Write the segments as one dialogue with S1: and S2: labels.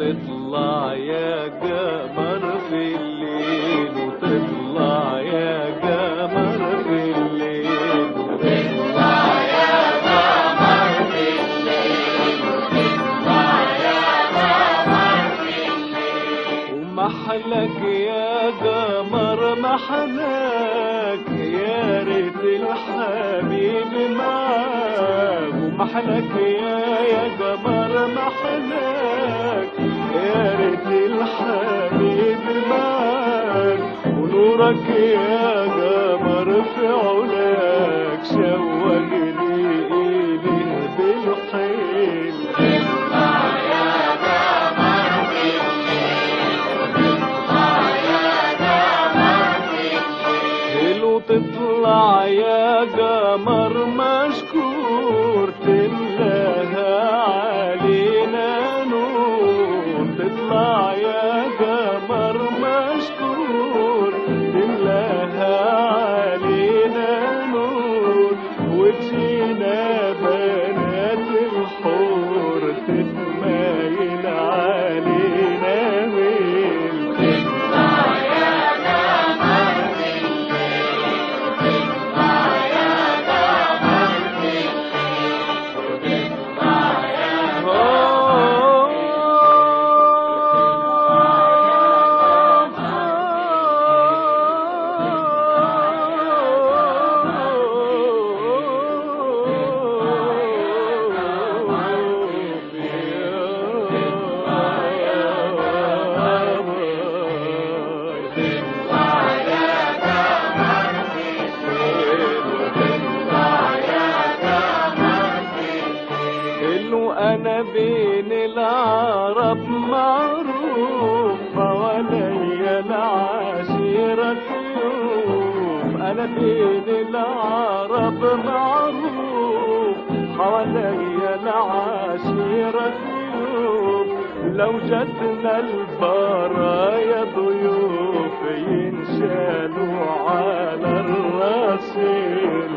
S1: وتطلع يا قمر في الليل، وتطلع يا قمر في الليل، وتطلع يا قمر في الليل، وتطلع يا قمر في الليل. ومحلك يا قمر محلك، يا ريت الحبيب معاك. ومحلك يا قمر محلك، يا ريت الحبيب معاك. ونورك يا قمر في علاك شوقني إليه بالحيل. تطلع يا قمر في الليل، وتطلع يا قمر في الليل، وتطلع يا قمر مشكور تملاها علينا نور. تطلع يا قمر مشكور تملاها علينا نور. وتجينا بنات الحور تتمايل علينا ميل. تطلع يا قمر في الليل، وتطلع يا قمر في الليل، وتطلع يا أنا بين العرب معروف، حواليا العشيرة يوم. أنا بين العرب معروف، حواليا العشيرة يوم. لو جتنا البرايا ضيوف ينشالوا على الراسين.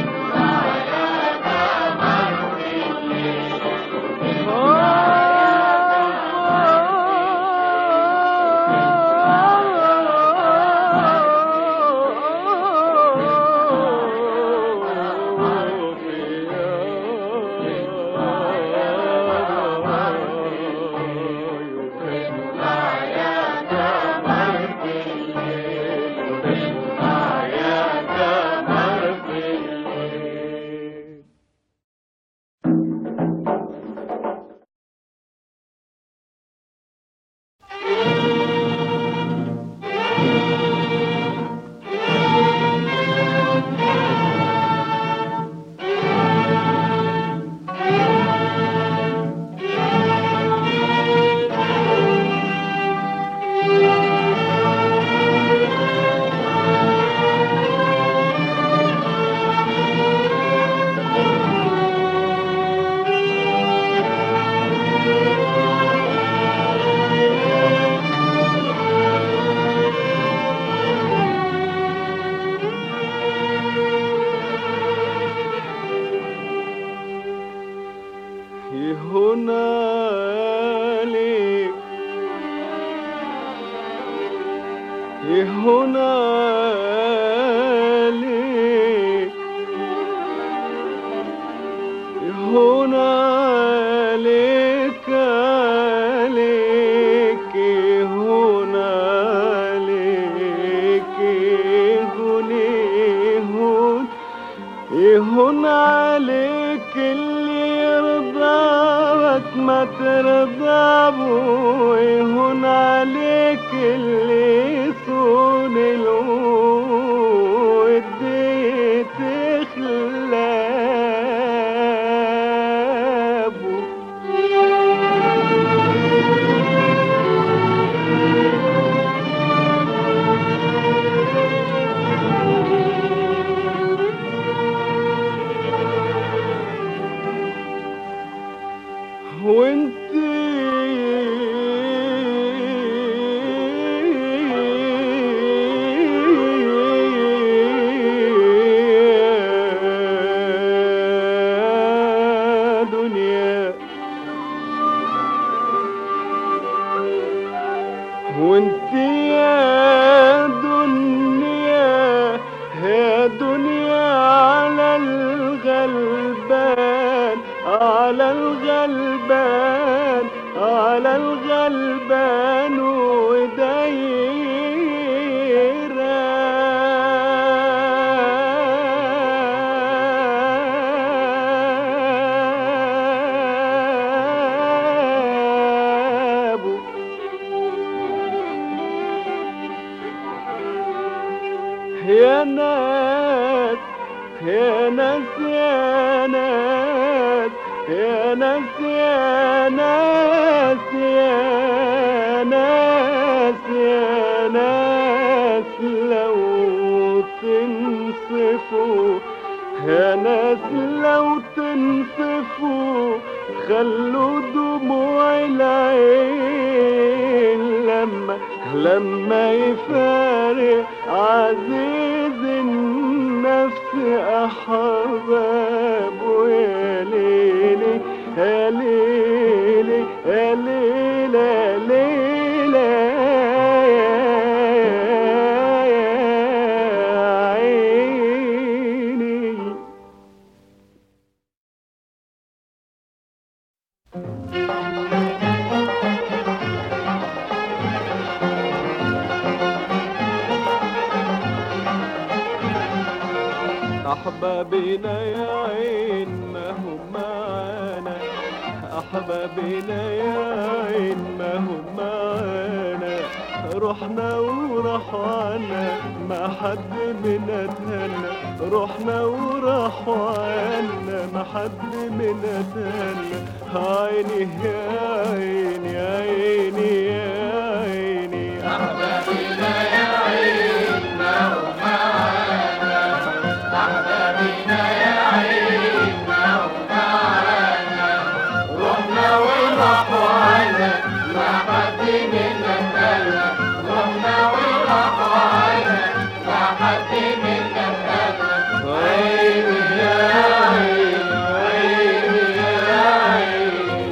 S1: يهون عليك اللي يرضاك ما ترضى بو. يهون عليك اللي يصون الود تخلابه. وانت دنيا وانت يا دنيا يا دنيا على الغلبان على الغلبان على الغلبان يا ناس يا ناس يا ناس يا ناس يا ناس يا ناس يا ناس لو تنصفوا يا ناس لو تنصفوا خلوا دموع العين لما يفارق عزيز النفس أحبابه يا ليلي يا ليلي يا ليلي يا ليلي يا عيني. أحبابنا يا عين ما هم معانا أحبابنا يا عين ما هم معانا رحنا ورحنا ما حد منا تهنى رحنا ورحنا ما حد منا تهنى عيني يا عيني يا عيني يا عيني.
S2: أحبابنا يا عين ما هم معانا أحبابنا يا عين ما هم معانا رحنا ورحنا ما حد منا تهنى رحنا ورحنا ما حد منا تهنى عيني يا عين عيني يا عين.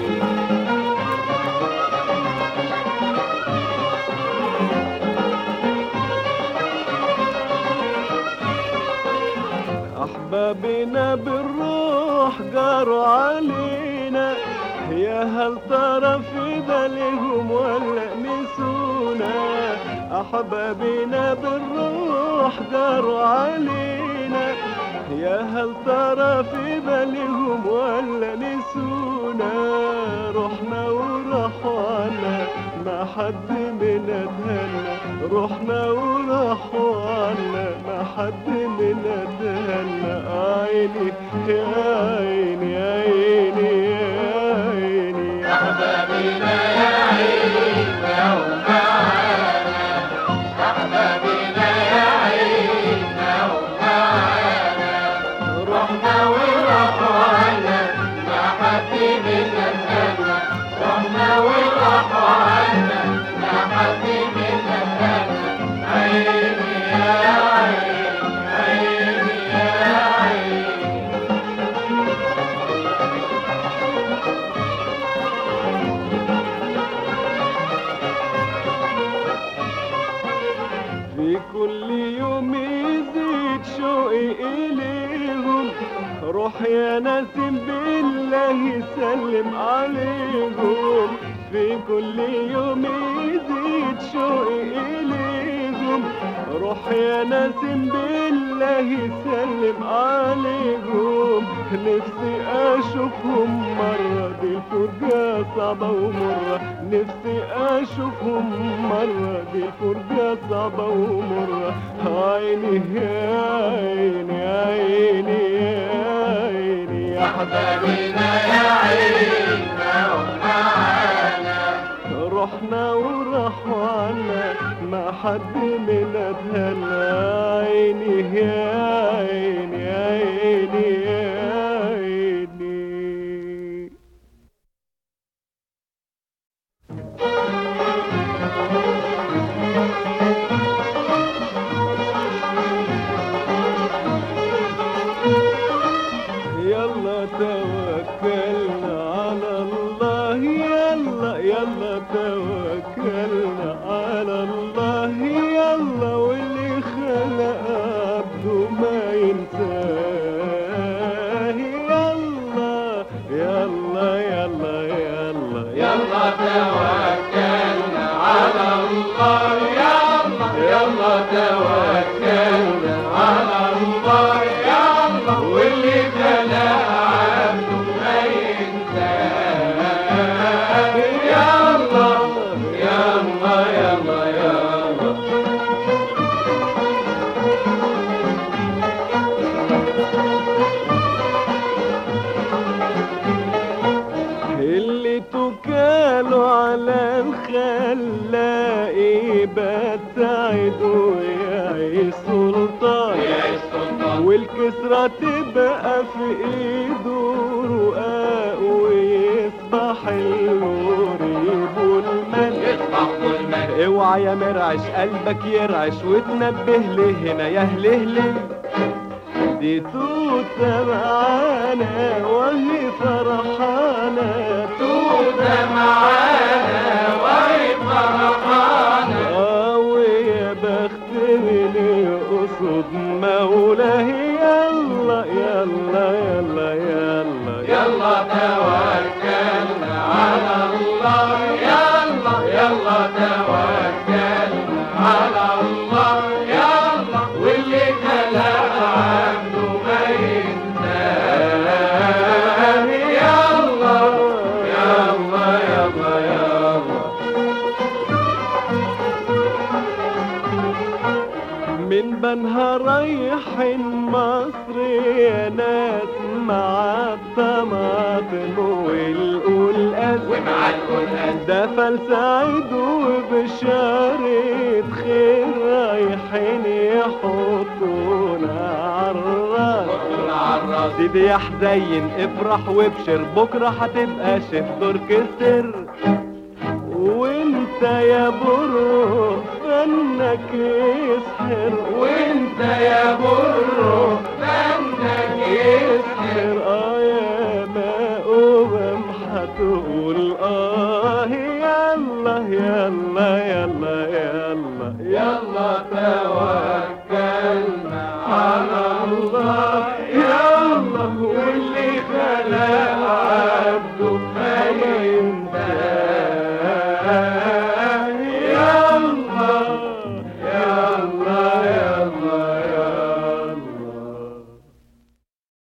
S1: أحبابنا بالروح جاروا علينا يا هل ترى في بالهم ولا نسونا أحبابنا بالروح جاروا علينا يا هل ترى في بالهم ولا نسونا رحنا ورحنا ما حد منا تهنى رحنا ورحنا ما حد منا تهنى عيني يا عيني يا عيني يا عيني.
S2: أحبابنا يا عين ما هم معانا أحبابنا يا عين ما هم معانا رحنا ورحنا ما حد منا تهنى رحنا ورحنا ما حد منا تهنى عيني يا عين عيني يا عين.
S1: في كل يوم يزيد شوقي إليهم روح يا نسيم بالله سلم عليهم في كل يوم يزيد شوقي إليهم روح يا نسيم بالله سلم عليهم نفسي أشوفهم مرة دي الفرجة صعبة ومرة نفسي أشوفهم مرة دي الفرجة صعبة ومرة عيني يا عيني يا عيني يا عيني.
S2: أحبابنا يا عين ما هم معانا
S1: رحنا ورحنا ما حد منا تهنى عيني يا عيني يا عيني يا عيني. يلا توكلنا على الله يلا يلا توكلنا على
S2: يلا توكلنا على الله يلا يلا توكلنا على الله يلا واللي خلق عبده ما ينساه يلا يلا يلا يلا
S1: اللي توكلوا على الخلاق بتساعد ويعيش سلطان والكسرة تبقى في ايده رقاق ويصبح النور يبو المن اوعى يا مرعش قلبك يرعش وتنبه لهنا يا هلهلي دي توتة معانا وهي فرحانة
S2: توتة معانا وهي فرحانة
S1: ويا بخت من يقصد مولاه يلا يلا يلا يلا
S2: يلا توكلنا على الله يلا يلا توكلنا على الله يلا واللي خلق عنده ما ينساه يلا يلا يلا يلا
S1: من بنها رايحين مصر يا ناس مع الطماطم والقلقاس
S2: ومع القلقاس
S1: ده فلسعيد وبشارة خير رايحين يحطونا عالراس سيدي يا حزين افرح وابشر بكرة هتبقى شيف اوركستر وانت يا برو فنك يسحر
S2: وانت يا برو فنك يسحر
S1: يا ماء هتقول يلا يلا يلا يلا
S2: يلا توكلنا على الله يلا واللي خلق عبده ما ينساه يلا